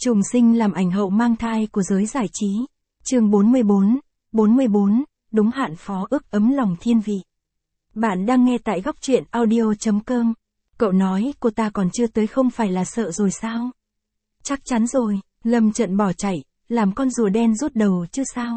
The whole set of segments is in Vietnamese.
Trùng sinh làm ảnh hậu mang thai của giới giải trí. Chương 44, đúng hạn phó ước ấm lòng thiên vị. Bạn đang nghe tại góc truyện audio.com. Cậu nói cô ta còn chưa tới không phải là sợ rồi sao? Chắc chắn rồi, lâm trận bỏ chạy, làm con rùa đen rút đầu chứ sao?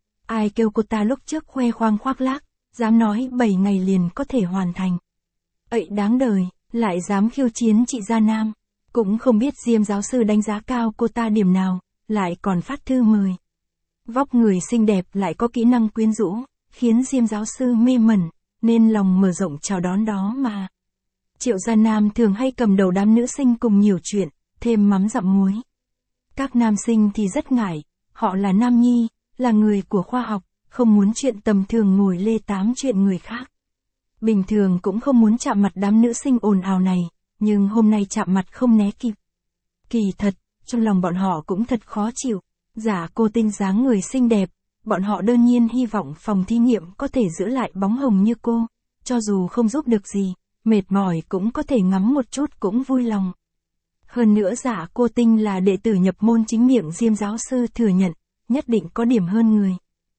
Ai kêu cô ta lúc trước khoe khoang khoác lác, dám nói 7 ngày liền có thể hoàn thành. Ậy đáng đời, lại dám khiêu chiến chị Gia Nam. Cũng không biết Diêm giáo sư đánh giá cao cô ta điểm nào, lại còn phát thư mời. Vóc người xinh đẹp lại có kỹ năng quyến rũ, khiến Diêm giáo sư mê mẩn, nên lòng mở rộng chào đón đó mà. Triệu Gia Nam thường hay cầm đầu đám nữ sinh cùng nhiều chuyện, thêm mắm dặm muối. Các nam sinh thì rất ngại, họ là nam nhi, là người của khoa học, không muốn chuyện tầm thường ngồi lê tám chuyện người khác. Bình thường cũng không muốn chạm mặt đám nữ sinh ồn ào này, nhưng hôm nay chạm mặt không né kịp. Kỳ thật, trong lòng bọn họ cũng thật khó chịu, giả cô tinh dáng người xinh đẹp, bọn họ đơn nhiên hy vọng phòng thí nghiệm có thể giữ lại bóng hồng như cô, cho dù không giúp được gì, mệt mỏi cũng có thể ngắm một chút cũng vui lòng. Hơn nữa giả cô tinh là đệ tử nhập môn chính miệng Diêm giáo sư thừa nhận, nhất định có điểm hơn người.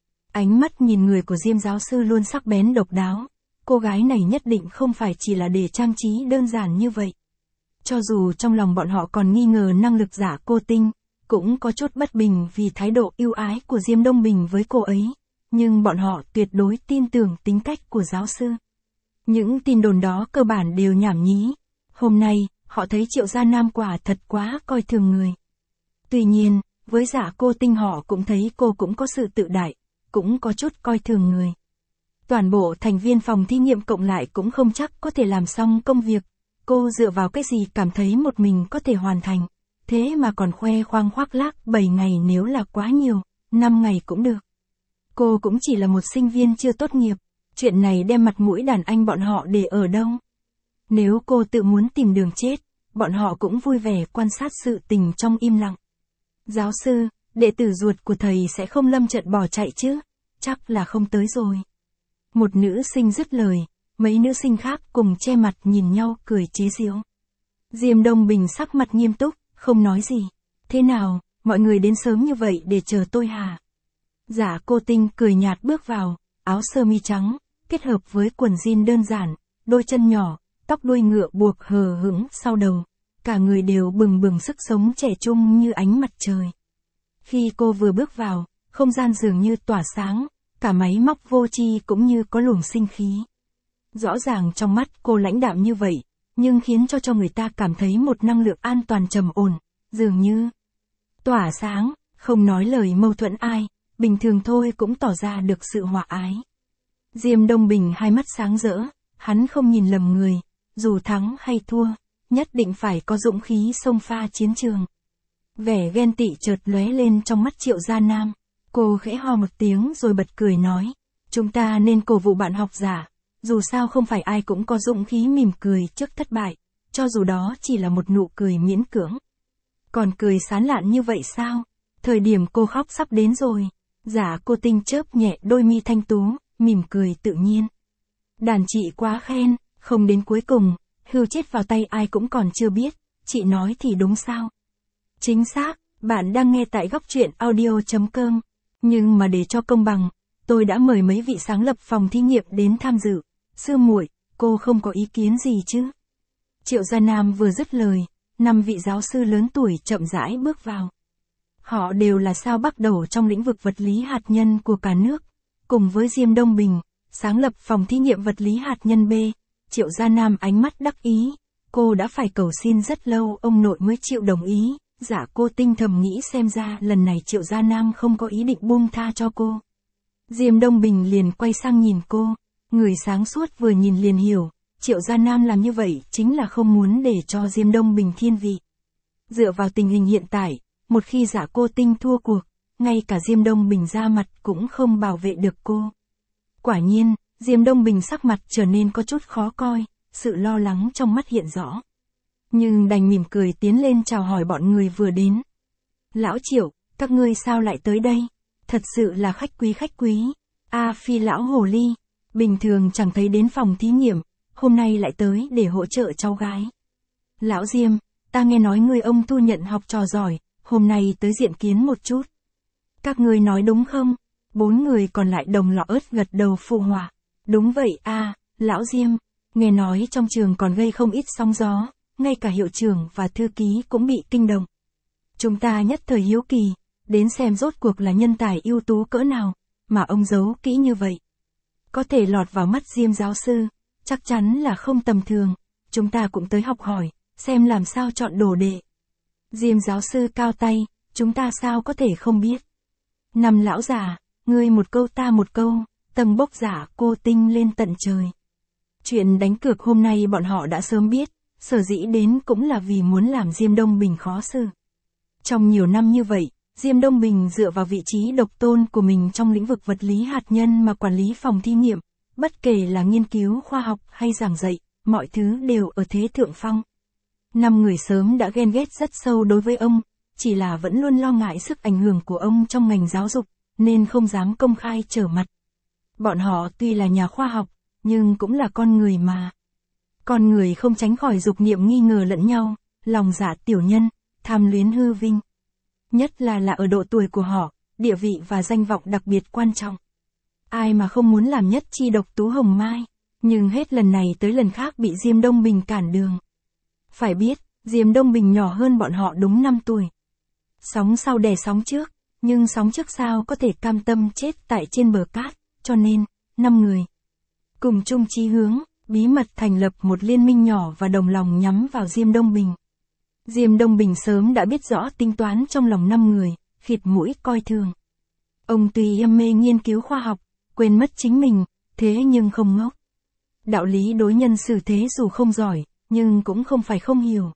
Ánh mắt nhìn người của Diêm giáo sư luôn sắc bén độc đáo. Cô gái này nhất định không phải chỉ là để trang trí đơn giản như vậy. Cho dù trong lòng bọn họ còn nghi ngờ năng lực giả cô tinh, cũng có chút bất bình vì thái độ ưu ái của Diêm Đông Bình với cô ấy, nhưng bọn họ tuyệt đối tin tưởng tính cách của giáo sư. Những tin đồn đó cơ bản đều nhảm nhí. Hôm nay, họ thấy Triệu Gia Nam quả thật quá coi thường người. Tuy nhiên, với giả cô tinh họ cũng thấy cô cũng có sự tự đại, cũng có chút coi thường người. Toàn bộ thành viên phòng thí nghiệm cộng lại cũng không chắc có thể làm xong công việc. Cô dựa vào cái gì cảm thấy một mình có thể hoàn thành. Thế mà còn khoe khoang khoác lác 7 ngày nếu là quá nhiều, 5 ngày cũng được. Cô cũng chỉ là một sinh viên chưa tốt nghiệp. Chuyện này đem mặt mũi đàn anh bọn họ để ở đâu? Nếu cô tự muốn tìm đường chết, bọn họ cũng vui vẻ quan sát sự tình trong im lặng. Giáo sư, đệ tử ruột của thầy sẽ không lâm trận bỏ chạy chứ? Chắc là không tới rồi. Một nữ sinh dứt lời, mấy nữ sinh khác cùng che mặt nhìn nhau cười chế giễu. Diêm Đông Bình sắc mặt nghiêm túc, không nói gì. Thế nào, mọi người đến sớm như vậy để chờ tôi hả? Giả cô tinh cười nhạt bước vào, áo sơ mi trắng, kết hợp với quần jean đơn giản, đôi chân nhỏ, tóc đuôi ngựa buộc hờ hững sau đầu. Cả người đều bừng bừng sức sống trẻ trung như ánh mặt trời. Khi cô vừa bước vào, không gian dường như tỏa sáng. Cả máy móc vô tri cũng như có luồng sinh khí. Rõ ràng trong mắt cô lãnh đạm như vậy, nhưng khiến cho người ta cảm thấy một năng lượng an toàn trầm ổn, dường như tỏa sáng, không nói lời mâu thuẫn ai, bình thường thôi cũng tỏ ra được sự hòa ái. Diêm Đông Bình hai mắt sáng rỡ, hắn không nhìn lầm người, dù thắng hay thua, nhất định phải có dũng khí xông pha chiến trường. Vẻ ghen tị chợt lóe lên trong mắt Triệu Gia Nam. Cô khẽ ho một tiếng rồi bật cười nói, chúng ta nên cổ vũ bạn học giả, dù sao không phải ai cũng có dũng khí mỉm cười trước thất bại, cho dù đó chỉ là một nụ cười miễn cưỡng. Còn cười sán lạn như vậy sao? Thời điểm cô khóc sắp đến rồi. Giả cô tinh chớp nhẹ đôi mi thanh tú, mỉm cười tự nhiên. Đàn chị quá khen, không đến cuối cùng, hưu chết vào tay ai cũng còn chưa biết, chị nói thì đúng sao? Chính xác, bạn đang nghe tại góc truyện audio.com. Nhưng mà để cho công bằng, tôi đã mời mấy vị sáng lập phòng thí nghiệm đến tham dự. Sư muội, cô không có ý kiến gì chứ? Triệu Gia Nam vừa dứt lời, 5 vị giáo sư lớn tuổi chậm rãi bước vào. Họ đều là sao bắt đầu trong lĩnh vực vật lý hạt nhân của cả nước. Cùng với Diêm Đông Bình, sáng lập phòng thí nghiệm vật lý hạt nhân B, Triệu Gia Nam ánh mắt đắc ý. Cô đã phải cầu xin rất lâu ông nội mới chịu đồng ý. Giả cô tinh thầm nghĩ xem ra lần này Triệu Gia Nam không có ý định buông tha cho cô. Diêm Đông Bình liền quay sang nhìn cô, người sáng suốt vừa nhìn liền hiểu, Triệu Gia Nam làm như vậy chính là không muốn để cho Diêm Đông Bình thiên vị. Dựa vào tình hình hiện tại, một khi giả cô tinh thua cuộc, ngay cả Diêm Đông Bình ra mặt cũng không bảo vệ được cô. Quả nhiên, Diêm Đông Bình sắc mặt trở nên có chút khó coi, sự lo lắng trong mắt hiện rõ. Nhưng đành mỉm cười tiến lên chào hỏi bọn người vừa đến. Lão Triệu, các ngươi sao lại tới đây? Thật sự là khách quý. Phi lão hồ ly, bình thường chẳng thấy đến phòng thí nghiệm, hôm nay lại tới để hỗ trợ cháu gái. Lão Diêm, ta nghe nói người ông thu nhận học trò giỏi, hôm nay tới diện kiến một chút. Các ngươi nói đúng không? 4 người còn lại đồng loạt gật đầu phụ họa. Đúng vậy a, lão Diêm, nghe nói trong trường còn gây không ít sóng gió, ngay cả hiệu trưởng và thư ký cũng bị kinh động. Chúng ta nhất thời hiếu kỳ, đến xem rốt cuộc là nhân tài ưu tú cỡ nào, mà ông giấu kỹ như vậy. Có thể lọt vào mắt Diêm giáo sư, chắc chắn là không tầm thường, chúng ta cũng tới học hỏi, xem làm sao chọn đồ đệ. Diêm giáo sư cao tay, chúng ta sao có thể không biết. Năm lão già, ngươi một câu ta một câu, tầng bốc giả cô tinh lên tận trời. Chuyện đánh cược hôm nay bọn họ đã sớm biết, sở dĩ đến cũng là vì muốn làm Diêm Đông Bình khó xử. Trong nhiều năm như vậy, Diêm Đông Bình dựa vào vị trí độc tôn của mình trong lĩnh vực vật lý hạt nhân mà quản lý phòng thí nghiệm, bất kể là nghiên cứu khoa học hay giảng dạy, mọi thứ đều ở thế thượng phong. 5 người sớm đã ghen ghét rất sâu đối với ông, chỉ là vẫn luôn lo ngại sức ảnh hưởng của ông trong ngành giáo dục, nên không dám công khai trở mặt. Bọn họ tuy là nhà khoa học, nhưng cũng là con người mà. Con người không tránh khỏi dục niệm nghi ngờ lẫn nhau, lòng dạ tiểu nhân, tham luyến hư vinh. Nhất là ở độ tuổi của họ, địa vị và danh vọng đặc biệt quan trọng. Ai mà không muốn làm nhất chi độc tú hồng mai, nhưng hết lần này tới lần khác bị Diêm Đông Bình cản đường. Phải biết, Diêm Đông Bình nhỏ hơn bọn họ đúng 5 tuổi. Sóng sau đè sóng trước, nhưng sóng trước sao có thể cam tâm chết tại trên bờ cát, cho nên, 5 người cùng chung chí hướng, bí mật thành lập một liên minh nhỏ và đồng lòng nhắm vào Diêm Đông Bình. Diêm Đông Bình sớm đã biết rõ tính toán trong lòng 5 người, khịt mũi coi thường. Ông tuy am mê nghiên cứu khoa học, quên mất chính mình, thế nhưng không ngốc. Đạo lý đối nhân xử thế dù không giỏi, nhưng cũng không phải không hiểu.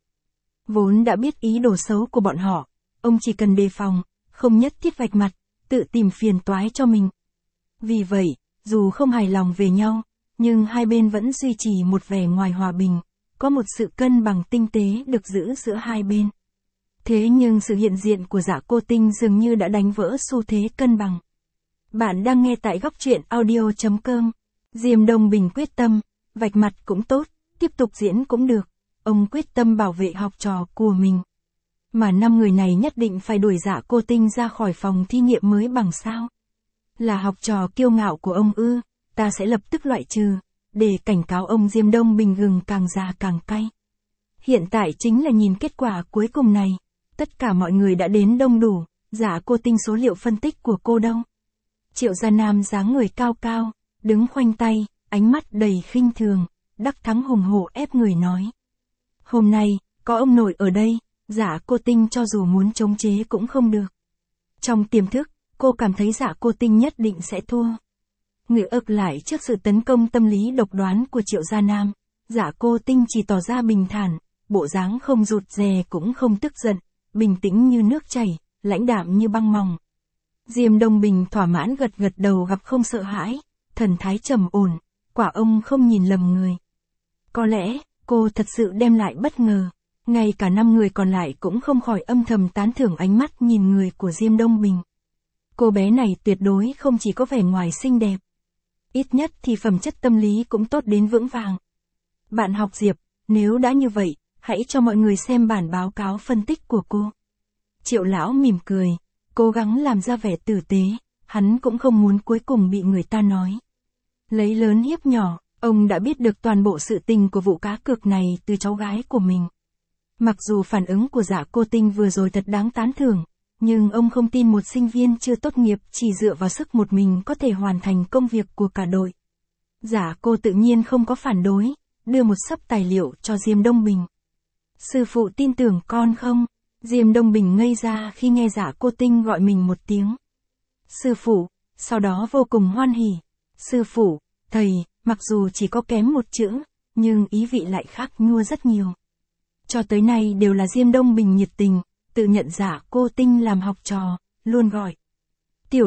Vốn đã biết ý đồ xấu của bọn họ, ông chỉ cần đề phòng, không nhất thiết vạch mặt, tự tìm phiền toái cho mình. Vì vậy, dù không hài lòng về nhau, nhưng hai bên vẫn duy trì một vẻ ngoài hòa bình, có một sự cân bằng tinh tế được giữ giữa hai bên. Thế nhưng sự hiện diện của Dạ Cô Tinh dường như đã đánh vỡ xu thế cân bằng. Bạn đang nghe tại góc truyện audio.com. Diêm Đông Bình quyết tâm, vạch mặt cũng tốt, tiếp tục diễn cũng được. Ông quyết tâm bảo vệ học trò của mình. Mà 5 người này nhất định phải đuổi Dạ Cô Tinh ra khỏi phòng thí nghiệm mới bằng sao. Là học trò kiêu ngạo của ông ư, ta sẽ lập tức loại trừ, để cảnh cáo ông. Diêm Đông Bình gừng càng già càng cay. Hiện tại chính là nhìn kết quả cuối cùng này. Tất cả mọi người đã đến đông đủ, Dạ Cô Tinh số liệu phân tích của cô đâu? Triệu Gia Nam dáng người cao cao, đứng khoanh tay, ánh mắt đầy khinh thường, đắc thắng hùng hổ ép người nói. Hôm nay, có ông nội ở đây, Dạ Cô Tinh cho dù muốn chống chế cũng không được. Trong tiềm thức, cô cảm thấy Dạ Cô Tinh nhất định sẽ thua. Người ức lại trước sự tấn công tâm lý độc đoán của Triệu Gia Nam, Dạ Cô Tinh chỉ tỏ ra bình thản, bộ dáng không rụt rè cũng không tức giận, bình tĩnh như nước chảy, lãnh đạm như băng mỏng. Diêm Đông Bình thỏa mãn gật gật đầu, gặp không sợ hãi, thần thái trầm ổn, quả ông không nhìn lầm người. Có lẽ, cô thật sự đem lại bất ngờ, ngay cả 5 người còn lại cũng không khỏi âm thầm tán thưởng ánh mắt nhìn người của Diêm Đông Bình. Cô bé này tuyệt đối không chỉ có vẻ ngoài xinh đẹp, ít nhất thì phẩm chất tâm lý cũng tốt đến vững vàng. Bạn học Diệp, nếu đã như vậy, hãy cho mọi người xem bản báo cáo phân tích của cô. Triệu lão mỉm cười, cố gắng làm ra vẻ tử tế, hắn cũng không muốn cuối cùng bị người ta nói lấy lớn hiếp nhỏ. Ông đã biết được toàn bộ sự tình của vụ cá cược này từ cháu gái của mình. Mặc dù phản ứng của Dạ Cô Tinh vừa rồi thật đáng tán thưởng, nhưng ông không tin một sinh viên chưa tốt nghiệp chỉ dựa vào sức một mình có thể hoàn thành công việc của cả đội. Dạ Cô tự nhiên không có phản đối, đưa một xấp tài liệu cho Diêm Đông Bình. Sư phụ tin tưởng con không? Diêm Đông Bình ngây ra khi nghe Dạ Cô Tinh gọi mình một tiếng sư phụ, sau đó vô cùng hoan hỉ. Sư phụ, thầy, mặc dù chỉ có kém một chữ, nhưng ý vị lại khác nhua rất nhiều. Cho tới nay đều là Diêm Đông Bình nhiệt tình, tự nhận Dạ Cô Tinh làm học trò, luôn gọi tiểu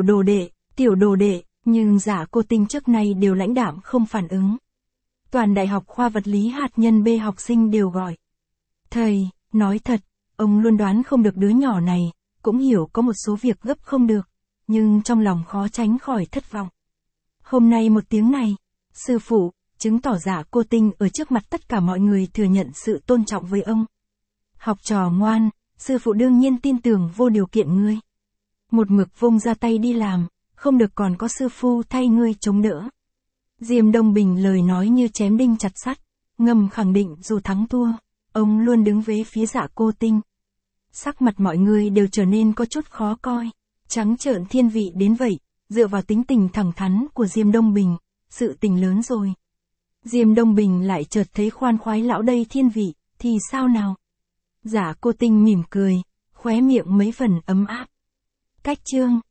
đồ đệ, nhưng Dạ Cô Tinh trước nay đều lãnh đạm không phản ứng. Toàn đại học khoa vật lý hạt nhân B học sinh đều gọi thầy. Nói thật, ông luôn đoán không được đứa nhỏ này, cũng hiểu có một số việc gấp không được, nhưng trong lòng khó tránh khỏi thất vọng. Hôm nay một tiếng này, sư phụ, chứng tỏ Dạ Cô Tinh ở trước mặt tất cả mọi người thừa nhận sự tôn trọng với ông. Học trò ngoan, sư phụ đương nhiên tin tưởng vô điều kiện ngươi. Một mực vung ra tay đi làm, không được còn có sư phu thay ngươi chống đỡ. Diêm Đông Bình lời nói như chém đinh chặt sắt, ngầm khẳng định dù thắng thua, ông luôn đứng về phía Dạ Cô Tinh. Sắc mặt mọi người đều trở nên có chút khó coi, trắng trợn thiên vị đến vậy, dựa vào tính tình thẳng thắn của Diêm Đông Bình, sự tình lớn rồi. Diêm Đông Bình lại chợt thấy khoan khoái lão đây thiên vị, thì sao nào? Dạ Cô Tinh mỉm cười, khóe miệng mấy phần ấm áp. Cách chương